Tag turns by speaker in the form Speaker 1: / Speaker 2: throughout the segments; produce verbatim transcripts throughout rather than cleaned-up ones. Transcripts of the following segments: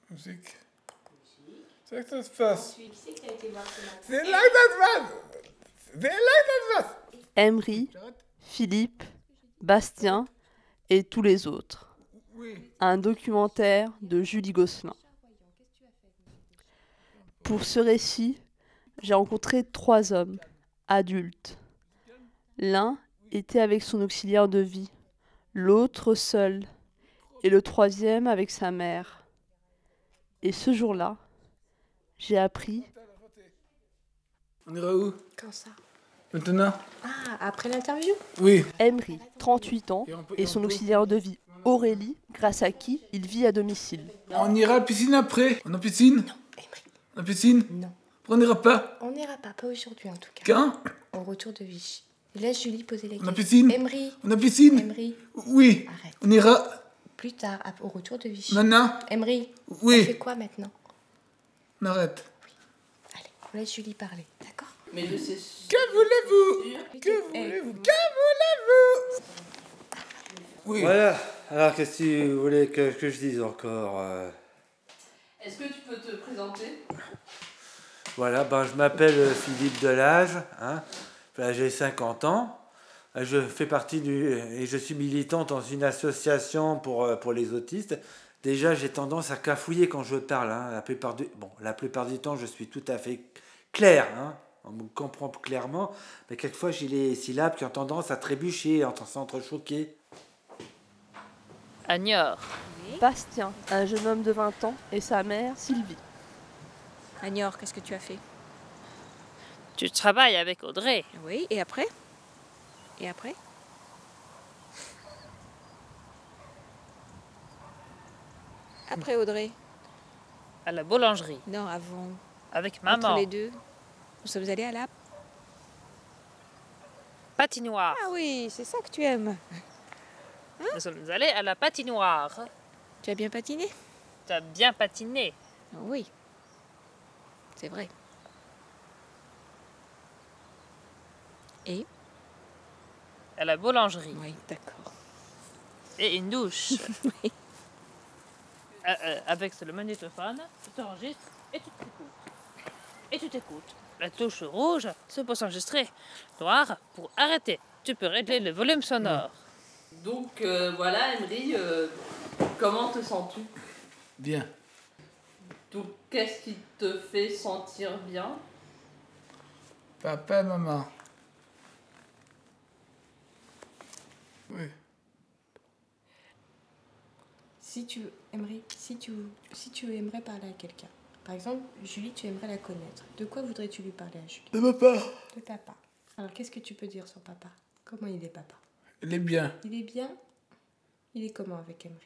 Speaker 1: Musique. C'est là que ça se passe.
Speaker 2: Qui c'est que t'as été voir ce matin?
Speaker 1: C'est là que ça se passe. C'est là que ça se passe.
Speaker 3: Emery, Philippe, Bastien et tous les autres.
Speaker 1: Oui.
Speaker 3: Un documentaire de Julie Gosselin. Pour ce récit, j'ai rencontré trois hommes, adultes. L'un était avec son auxiliaire de vie, l'autre seul, et le troisième avec sa mère. Et ce jour-là, j'ai appris...
Speaker 1: On ira où?
Speaker 2: Quand ça?
Speaker 1: Maintenant?
Speaker 2: Ah, après l'interview?
Speaker 1: Oui.
Speaker 3: Emery, trente-huit ans, et son auxiliaire de vie, Aurélie, grâce à qui il vit à domicile.
Speaker 1: On ira à la piscine après. On a piscine?
Speaker 2: Non, Emery.
Speaker 1: La piscine?
Speaker 2: Non.
Speaker 1: On n'ira pas?
Speaker 2: On n'ira pas, pas aujourd'hui en tout cas.
Speaker 1: Quand?
Speaker 2: Au retour de Vichy. Laisse Julie poser les
Speaker 1: On a
Speaker 2: questions.
Speaker 1: piscine?
Speaker 2: Emery.
Speaker 1: On a piscine?
Speaker 2: Emery.
Speaker 1: Oui.
Speaker 2: Arrête.
Speaker 1: On ira
Speaker 2: Plus tard, à- au retour de Vichy.
Speaker 1: maintenant?
Speaker 2: Emery.
Speaker 1: Oui.
Speaker 2: On fait quoi maintenant?
Speaker 1: On arrête.
Speaker 2: Allez, on laisse Julie parler, d'accord?
Speaker 4: Mais je sais.
Speaker 1: Que voulez-vous? Que
Speaker 2: Eh,
Speaker 1: voulez-vous? Que voulez-vous? Oui.
Speaker 5: Voilà, alors qu'est-ce que vous voulez que, que je dise encore euh
Speaker 4: Est-ce que tu peux te présenter?
Speaker 5: Voilà, ben, je m'appelle euh, Philippe Delage, hein. Enfin, j'ai cinquante ans, je fais partie du... et je suis militant dans une association pour, euh, pour les autistes. Déjà, j'ai tendance à cafouiller quand je parle, hein. La plupart du... Bon, la plupart du temps, je suis tout à fait clair, hein. On me comprend clairement, mais quelquefois, j'ai les syllabes qui ont tendance à trébucher, en s'entrechoquer.
Speaker 4: Agnor.
Speaker 3: Bastien, un jeune homme de vingt ans, et sa mère, Sylvie.
Speaker 6: Agnor, qu'est-ce que tu as fait?
Speaker 4: Tu travailles avec Audrey.
Speaker 6: Oui, et après? Et après? Après Audrey?
Speaker 4: À la boulangerie.
Speaker 6: Non, avant.
Speaker 4: Avec
Speaker 6: Entre
Speaker 4: maman.
Speaker 6: les deux. Nous sommes allés à la...
Speaker 4: Patinoire.
Speaker 6: Ah oui, c'est ça que tu aimes.
Speaker 4: Nous sommes allés à la patinoire.
Speaker 6: Tu as bien patiné?
Speaker 4: Tu as bien patiné.
Speaker 6: Oui. C'est vrai. Et?
Speaker 4: À la boulangerie.
Speaker 6: Oui, d'accord.
Speaker 4: Et une douche.
Speaker 6: Oui.
Speaker 4: Euh, euh, avec le magnétophone, tu t'enregistres et tu t'écoutes. Et tu t'écoutes. La touche rouge, c'est pour s'enregistrer. Noir, pour arrêter. Tu peux régler le volume sonore. Donc euh, voilà, Emery, euh, comment te sens-tu?
Speaker 1: Bien.
Speaker 4: Donc qu'est-ce qui te fait sentir bien?
Speaker 1: Papa, maman. Oui.
Speaker 2: Si tu aimerais, si tu, si tu aimerais parler à quelqu'un, par exemple, Julie, tu aimerais la connaître. De quoi voudrais-tu lui parler à Julie?
Speaker 1: De papa.
Speaker 2: De papa. Alors, qu'est-ce que tu peux dire sur papa? Comment il est, papa?
Speaker 1: Il est bien.
Speaker 2: Il est bien? Il est comment avec Emery?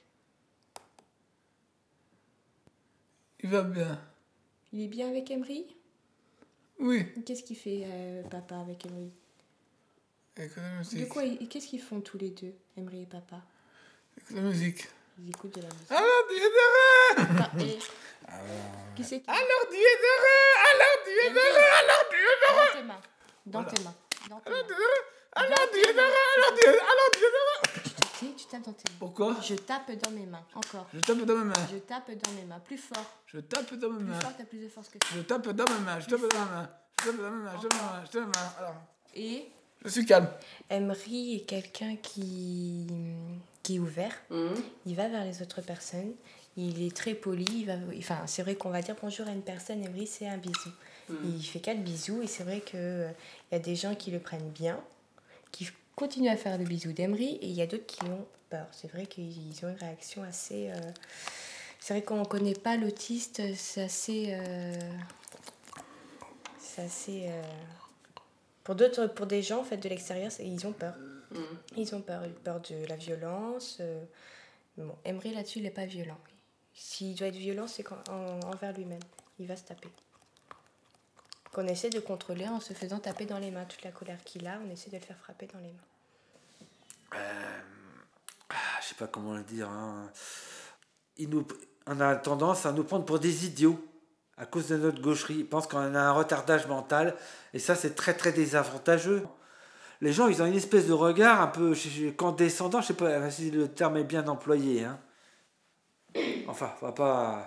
Speaker 1: Il va bien.
Speaker 2: Il est bien avec Emery?
Speaker 1: Oui.
Speaker 2: Qu'est-ce qu'il fait, euh, papa, avec Emery?
Speaker 1: Écoute la musique.
Speaker 2: De quoi ils- Qu'est-ce qu'ils font tous les deux, Emery et papa?
Speaker 1: Écoute la musique.
Speaker 2: Ils écoutent de la musique.
Speaker 1: Alors, Dieu est heureux.
Speaker 2: Attends, et... Qui c'est qui...
Speaker 1: Alors, Dieu est heureux. Alors, Dieu est heureux. Alors, Dieu est heureux.
Speaker 2: Dans tes mains. Dans
Speaker 1: Voilà.
Speaker 2: tes mains. Dans tes
Speaker 1: Alors,
Speaker 2: mains.
Speaker 1: Dieu est heureux. Alors, Dieu est heureux. Alors, Dieu alors, Dieu est heureux.
Speaker 2: Tu te tais, tu tapes dans tes mains.
Speaker 1: Pourquoi?
Speaker 2: Je tape dans mes mains. Encore.
Speaker 1: Je tape dans mes mains.
Speaker 2: Je tape dans mes mains. Plus fort.
Speaker 1: Je tape dans mes
Speaker 2: Plus
Speaker 1: mains.
Speaker 2: fort, t'as plus de force que ça.
Speaker 1: Je tape dans mes mains. Je tape dans mes mains. Je tape dans mes mains. Je tape dans mes mains. Je tape dans mes mains. Alors,
Speaker 2: Et
Speaker 1: je suis calme.
Speaker 2: Emery est quelqu'un qui... qui est ouvert. Il va vers les autres personnes. Il est très poli. Il va... Enfin, c'est vrai qu'on va dire bonjour à une personne. Emery, c'est un bisou. Il fait quatre bisous. Et c'est vrai qu'il euh, y a des gens qui le prennent bien, qui continuent à faire le bisou d'Emery. Et il y a d'autres qui ont peur. C'est vrai qu'ils ont une réaction assez... euh, C'est vrai qu'on ne connaît pas l'autiste. C'est assez... euh, C'est assez... euh, Pour d'autres, pour des gens en fait de l'extérieur, c'est- ils ont peur. Ils ont peur, ils ont peur de la violence. euh. Bon, Emery là-dessus, il n'est pas violent. S'il doit être violent, c'est quand- en- envers lui-même. Il va se taper. Qu'on essaie de contrôler en se faisant taper dans les mains. Toute la colère qu'il a, on essaie de le faire frapper dans les mains.
Speaker 5: Euh, ah, je sais pas comment le dire. Hein. Il nous, on a tendance à nous prendre pour des idiots à cause de notre gaucherie. Ils pensent qu'on a un retardage mental et ça, c'est très très désavantageux. Les gens, ils ont une espèce de regard un peu condescendant. Je sais pas si le terme est bien employé. Hein. Enfin, on va pas.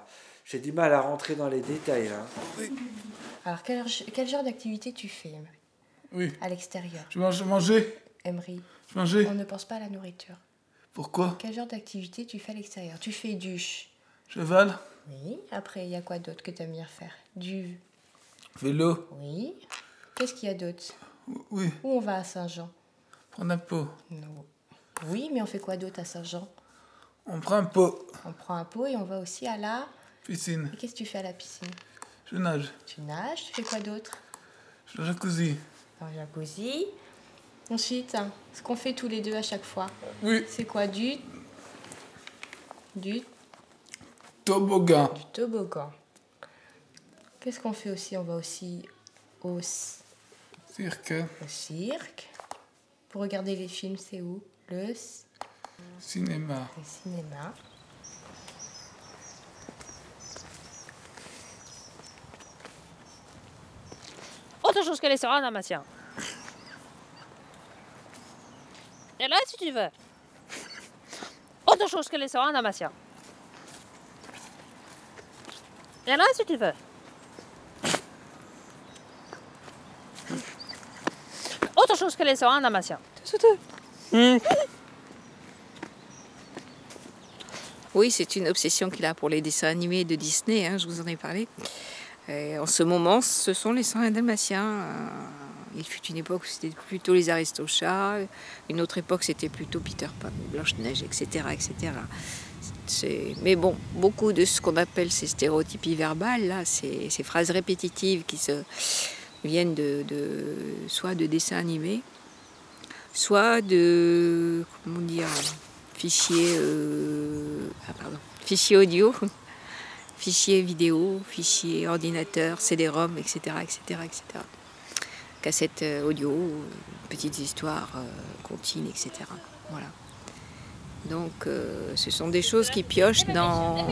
Speaker 5: j'ai du mal à rentrer dans les détails là.
Speaker 2: Alors, quel, quel genre d'activité tu fais, Emery,
Speaker 1: Oui.
Speaker 2: à l'extérieur?
Speaker 1: Je mange, manger.
Speaker 2: Emery,
Speaker 1: Je mangeais.
Speaker 2: on ne pense pas à la nourriture.
Speaker 1: Pourquoi?
Speaker 2: Quel genre d'activité tu fais à l'extérieur? Tu fais du... ch-
Speaker 1: Cheval.
Speaker 2: Oui. Après, il y a quoi d'autre que tu aimes bien faire? Du...
Speaker 1: Vélo.
Speaker 2: Oui. Qu'est-ce qu'il y a d'autre?
Speaker 1: Oui.
Speaker 2: Où on va à Saint-Jean?
Speaker 1: Prendre un pot.
Speaker 2: Non. Oui, mais on fait quoi d'autre à Saint-Jean?
Speaker 1: On prend un pot.
Speaker 2: On prend un pot et on va aussi à la...
Speaker 1: Piscine.
Speaker 2: Et qu'est-ce que tu fais à la piscine?
Speaker 1: Je nage.
Speaker 2: Tu nages, tu fais quoi d'autre?
Speaker 1: Je jacuzzi.
Speaker 2: Dans le jacuzzi. Ensuite, hein, ce qu'on fait tous les deux à chaque fois,
Speaker 1: Oui.
Speaker 2: c'est quoi? Du... Du...
Speaker 1: Toboggan.
Speaker 2: Du toboggan. Qu'est-ce qu'on fait aussi? On va aussi au, c-
Speaker 1: Cirque.
Speaker 2: au cirque. Pour regarder les films, c'est où? Le, c-
Speaker 1: Cinéma.
Speaker 2: le cinéma.
Speaker 4: Autre chose que les sœurs en matière. Et là, si tu veux. Autre chose que les sœurs en matière. Et là, si tu veux. Autre chose que les sœurs en matière.
Speaker 6: Oui, c'est une obsession qu'il a pour les dessins animés de Disney, hein, je vous en ai parlé. Et en ce moment, ce sont les cent un Dalmatiens. Euh, Il fut une époque où c'était plutôt les Aristochats, une autre époque c'était plutôt Peter Pan, Blanche-Neige, et cetera, et cetera. C'est... Mais bon, beaucoup de ce qu'on appelle ces stéréotypies verbales, là, ces, ces phrases répétitives qui se viennent de, de soit de dessins animés, soit de comment dire, fichiers, euh, ah, pardon, fichiers audio, fichiers vidéo, fichiers ordinateur, C D ROM, et cetera, et cetera, et cetera. Cassettes audio, petites histoires euh, comptines, et cetera. Voilà. Donc, euh, ce sont des choses qui piochent dans,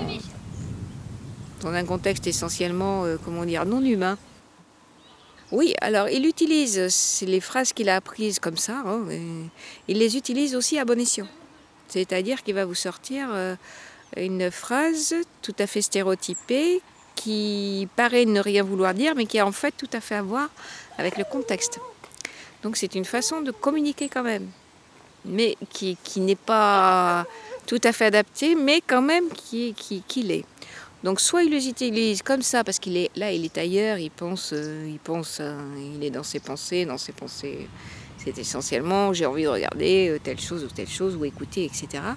Speaker 6: dans un contexte essentiellement, euh, comment dire, non humain. Oui, alors il utilise c'est les phrases qu'il a apprises comme ça, hein, et il les utilise aussi à bon escient. C'est-à-dire qu'il va vous sortir euh, une phrase tout à fait stéréotypée qui paraît ne rien vouloir dire, mais qui a en fait tout à fait à voir avec le contexte. Donc c'est une façon de communiquer quand même, mais qui, qui n'est pas tout à fait adaptée, mais quand même qui, qui, qui l'est. Donc soit il les utilise comme ça, parce qu'il est là, il est ailleurs, il pense, euh, il pense, euh, il est dans ses pensées, dans ses pensées, c'est essentiellement j'ai envie de regarder euh, telle chose ou telle chose, ou écouter, et cetera.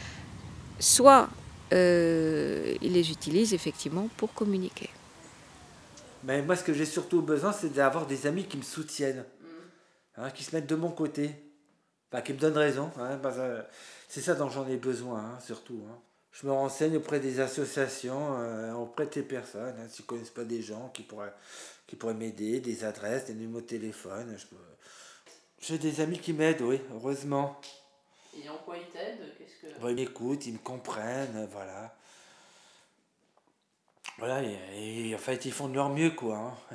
Speaker 6: Soit euh, il les utilise effectivement pour communiquer.
Speaker 5: Mais moi, ce que j'ai surtout besoin, c'est d'avoir des amis qui me soutiennent, hein, qui se mettent de mon côté, enfin, qui me donnent raison. Hein, parce que c'est ça dont j'en ai besoin, hein, surtout. Hein. Je me renseigne auprès des associations, euh, auprès de ces personnes, hein, s'ils ne connaissent pas des gens qui pourraient, qui pourraient m'aider, des adresses, des numéros de téléphone. Je peux... J'ai des amis qui m'aident, oui, heureusement.
Speaker 4: Et en quoi ils t'aident? Qu'est-ce que...
Speaker 5: Bon, ils m'écoutent, ils me comprennent, voilà. Voilà, et, et en fait, ils font de leur mieux, quoi. Hein.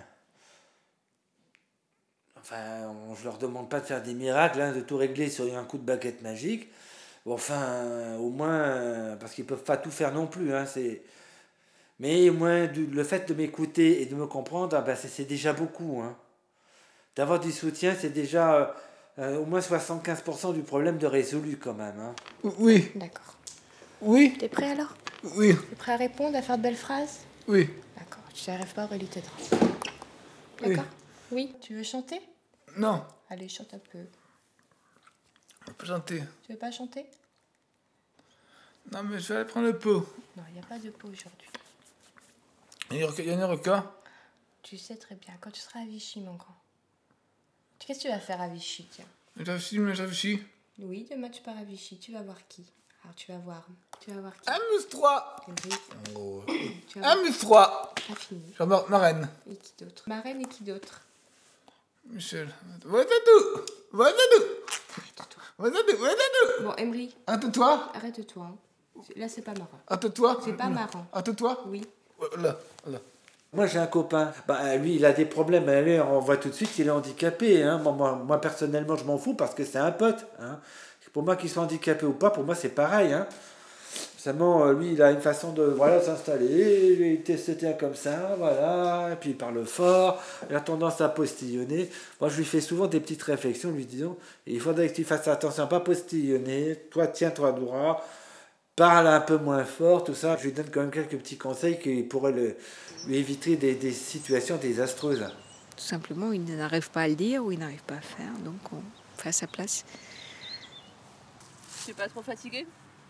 Speaker 5: Enfin, on, je leur demande pas de faire des miracles, hein, de tout régler sur un coup de baguette magique. Bon, enfin, euh, au moins, euh, parce qu'ils peuvent pas tout faire non plus. Hein, c'est... Mais au moins, du, le fait de m'écouter et de me comprendre, ah ben, c'est, c'est déjà beaucoup. Hein. D'avoir du soutien, c'est déjà euh, euh, au moins soixante-quinze pour cent du problème de résolu, quand même. Hein.
Speaker 1: Oui.
Speaker 2: D'accord.
Speaker 1: Oui.
Speaker 2: T'es prêt alors?
Speaker 1: Oui.
Speaker 2: T'es prêt à répondre, à faire de belles phrases?
Speaker 1: Oui.
Speaker 2: D'accord. Tu n'arrives pas, Aurélie t'aidera. D'accord? Oui. Tu veux chanter?
Speaker 1: Non.
Speaker 2: Allez, chante un peu.
Speaker 1: On peut chanter.
Speaker 2: Tu veux pas chanter?
Speaker 1: Non, mais je vais aller prendre le pot.
Speaker 2: Non, il n'y a pas de pot aujourd'hui.
Speaker 1: Il y a il y a une requin.
Speaker 2: Tu sais très bien, quand tu seras à Vichy, mon grand. Qu'est-ce que tu vas faire à Vichy, tiens?
Speaker 1: J'ai réfléchi, mais j'ai réfléchi.
Speaker 2: Oui, demain tu pars à Vichy, tu vas voir qui? Alors tu vas voir, tu vas voir qui?
Speaker 1: Amuse-toi.
Speaker 2: Oui.
Speaker 1: Oh.
Speaker 2: Tu vas voir.
Speaker 1: Amuse-toi.
Speaker 2: Pas fini.
Speaker 1: Je vais voir ma reine.
Speaker 2: Et qui d'autre? Ma reine et qui d'autre?
Speaker 1: Michel. Vas-y-toi. Vas-y-toi. Vas-y-toi. Vas-y-toi.
Speaker 2: Bon, Emery,
Speaker 1: Arrête-toi.
Speaker 2: arrête-toi. hein. Là, c'est pas marrant.
Speaker 1: Arrête-toi.
Speaker 2: C'est pas marrant.
Speaker 1: Arrête-toi.
Speaker 2: Oui.
Speaker 1: Là. Là.
Speaker 5: Moi, j'ai un copain. Bah, lui, il a des problèmes. Lui, on voit tout de suite qu'il est handicapé. Hein. Moi, moi, moi, personnellement, je m'en fous parce que c'est un pote. Hein. Pour moi, qu'il soit handicapé ou pas, pour moi, c'est pareil. Hein. Seulement, euh, lui, il a une façon de voilà, s'installer, il était- c'était comme ça, voilà, et puis il parle fort, il a tendance à postillonner. Moi, je lui fais souvent des petites réflexions, lui disant, il faudrait que tu fasses attention à pas postillonner, toi, tiens-toi droit, parle un peu moins fort, tout ça. Je lui donne quand même quelques petits conseils qui pourraient le, lui éviter des, des situations désastreuses.
Speaker 6: Tout simplement, il n'arrive pas à le dire ou il n'arrive pas à faire, donc on fait à sa place.
Speaker 3: Tu n'es pas trop fatigué?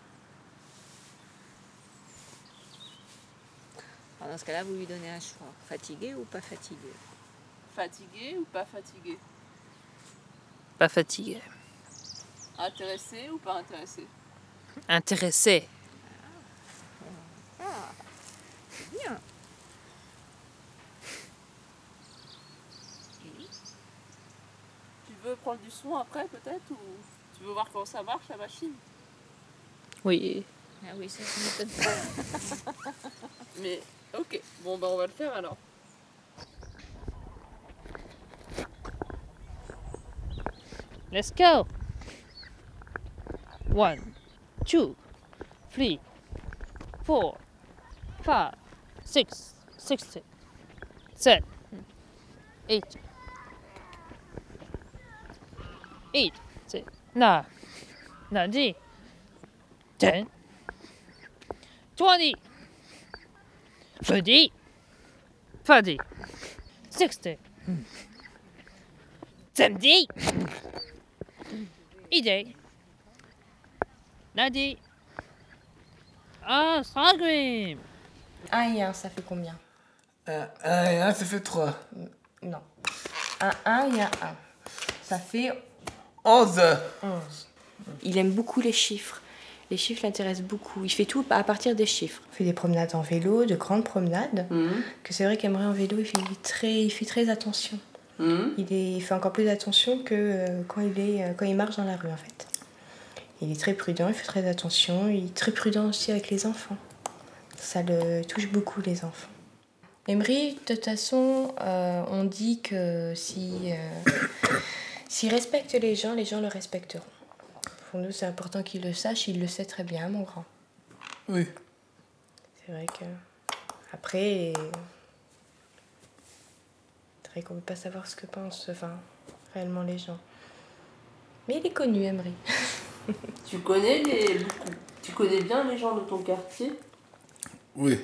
Speaker 6: Alors dans ce cas-là, vous lui donnez un choix, fatigué ou pas fatigué.
Speaker 3: Fatigué ou pas fatigué?
Speaker 4: Pas fatigué.
Speaker 3: Intéressé ou pas intéressé?
Speaker 4: Intéressé.
Speaker 6: C'est bien.
Speaker 3: Tu veux prendre du son après peut-être, ou tu veux voir comment ça marche la machine?
Speaker 4: Oui.
Speaker 6: Ah oui, ça ne m'étonne pas.
Speaker 3: Mais ok, bon bah on va le faire alors.
Speaker 4: Let's go. One, two, three, four, five, six, six, seven, eight, eight, nine, ninety, ten, twenty, thirty, forty, sixty, seventy, eighty, ninety. Ah, Scream.
Speaker 2: un et un, ça fait combien?
Speaker 1: Un, un et un, ça fait trois.
Speaker 2: Non. Un un, il y a un. Ça fait
Speaker 1: Onze.
Speaker 2: onze. Il aime beaucoup les chiffres. Les chiffres l'intéressent beaucoup. Il fait tout à partir des chiffres. Il fait des promenades en vélo, de grandes promenades.
Speaker 3: Mmh.
Speaker 2: Que c'est vrai qu'Emery en vélo, il fait très, il fait très attention.
Speaker 3: Mmh.
Speaker 2: Il, est, il fait encore plus attention que euh, quand, il est, euh, quand il marche dans la rue, en fait. Il est très prudent, il fait très attention. Il est très prudent aussi avec les enfants. Ça le touche beaucoup, les enfants. Emery, de toute façon, euh, on dit que si, euh, s'il respecte les gens, les gens le respecteront. Pour nous, c'est important qu'il le sache. Il le sait très bien, mon grand.
Speaker 1: Oui.
Speaker 2: C'est vrai que... Après... C'est vrai qu'on ne peut pas savoir ce que pensent, enfin, réellement les gens. Mais il est connu, Emery.
Speaker 3: Tu connais les... Tu connais bien les gens de ton quartier?
Speaker 1: Oui.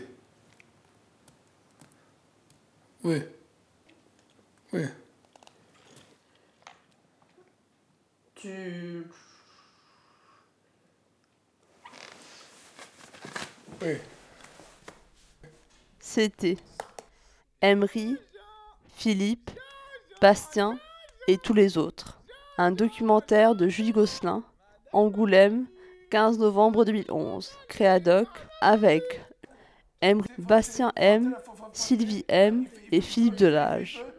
Speaker 1: Oui. Oui.
Speaker 3: Tu...
Speaker 1: Oui.
Speaker 3: C'était Emery, Philippe, Bastien et tous les autres. Un documentaire de Julie Gosselin, Angoulême, quinze novembre deux mille onze. Créadoc avec Emery, Bastien M, Sylvie M et Philippe Delage.